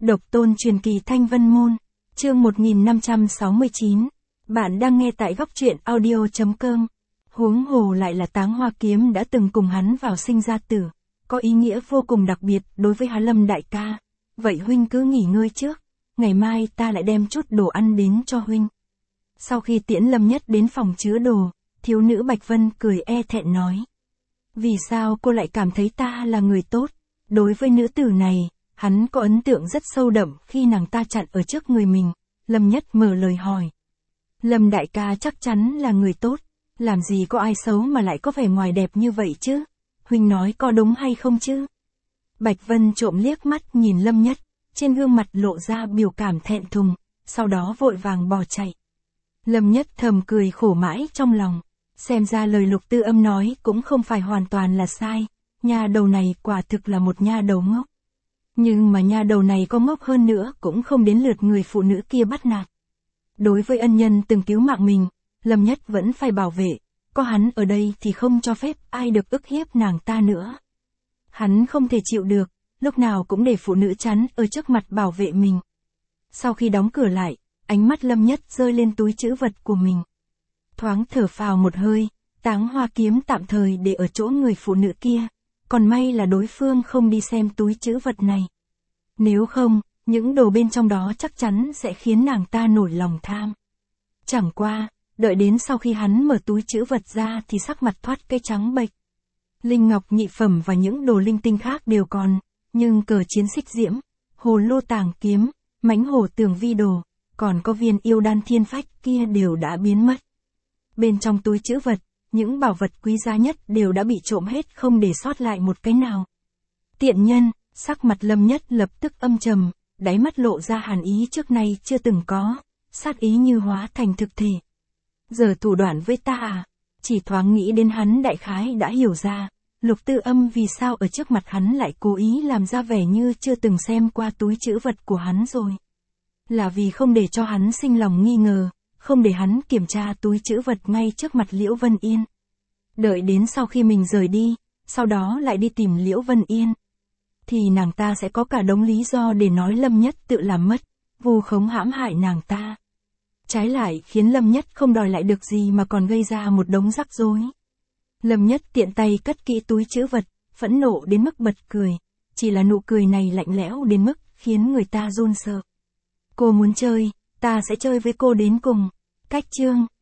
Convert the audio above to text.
Độc tôn truyền kỳ Thanh Vân Môn, chương 1569. Bạn đang nghe tại góc truyện audio.com. Huống hồ lại là Táng Hoa Kiếm đã từng cùng hắn vào sinh ra tử, có ý nghĩa vô cùng đặc biệt đối với Lâm đại ca. Vậy huynh cứ nghỉ ngơi trước, ngày mai ta lại đem chút đồ ăn đến cho huynh. Sau khi tiễn Lâm Nhất đến phòng chứa đồ, thiếu nữ Bạch Vân cười e thẹn nói. Vì sao cô lại cảm thấy ta là người tốt? Đối với nữ tử này, hắn có ấn tượng rất sâu đậm khi nàng ta chặn ở trước người mình. Lâm Nhất mở lời hỏi. Lâm đại ca chắc chắn là người tốt, làm gì có ai xấu mà lại có vẻ ngoài đẹp như vậy chứ? Huynh nói có đúng hay không chứ? Bạch Vân trộm liếc mắt nhìn Lâm Nhất, trên gương mặt lộ ra biểu cảm thẹn thùng, sau đó vội vàng bỏ chạy. Lâm Nhất thầm cười khổ mãi trong lòng, xem ra lời Lục Tư Âm nói cũng không phải hoàn toàn là sai, nha đầu này quả thực là một nha đầu ngốc. Nhưng mà nha đầu này có ngốc hơn nữa cũng không đến lượt người phụ nữ kia bắt nạt. Đối với ân nhân từng cứu mạng mình, Lâm Nhất vẫn phải bảo vệ, có hắn ở đây thì không cho phép ai được ức hiếp nàng ta nữa. Hắn không thể chịu được, lúc nào cũng để phụ nữ chắn ở trước mặt bảo vệ mình. Sau khi đóng cửa lại, ánh mắt Lâm Nhất rơi lên túi trữ vật của mình. Thoáng thở phào một hơi, Táng Hoa Kiếm tạm thời để ở chỗ người phụ nữ kia, còn may là đối phương không đi xem túi trữ vật này. Nếu không, những đồ bên trong đó chắc chắn sẽ khiến nàng ta nổi lòng tham. Chẳng qua, đợi đến sau khi hắn mở túi trữ vật ra thì sắc mặt thoát cái trắng bệch. Linh ngọc nhị phẩm và những đồ linh tinh khác đều còn, nhưng cờ chiến xích diễm, hồ lô tàng kiếm, mãnh hổ tường vi đồ, còn có viên yêu đan thiên phách kia đều đã biến mất. Bên trong túi trữ vật, những bảo vật quý giá nhất đều đã bị trộm hết không để sót lại một cái nào. Tiện nhân, sắc mặt Lâm Nhất lập tức âm trầm, đáy mắt lộ ra hàn ý trước nay chưa từng có, sát ý như hóa thành thực thể. Giờ thủ đoạn với ta à? Chỉ thoáng nghĩ đến hắn đại khái đã hiểu ra, Lục Tư Âm vì sao ở trước mặt hắn lại cố ý làm ra vẻ như chưa từng xem qua túi trữ vật của hắn rồi. Là vì không để cho hắn sinh lòng nghi ngờ, không để hắn kiểm tra túi trữ vật ngay trước mặt Liễu Vân Yên. Đợi đến sau khi mình rời đi, sau đó lại đi tìm Liễu Vân Yên. Thì nàng ta sẽ có cả đống lý do để nói Lâm Nhất tự làm mất, vu khống hãm hại nàng ta. Trái lại khiến Lâm Nhất không đòi lại được gì mà còn gây ra một đống rắc rối. Lâm Nhất tiện tay cất kỹ túi trữ vật, phẫn nộ đến mức bật cười. Chỉ là nụ cười này lạnh lẽo đến mức khiến người ta run sợ. Cô muốn chơi, ta sẽ chơi với cô đến cùng. Cách chương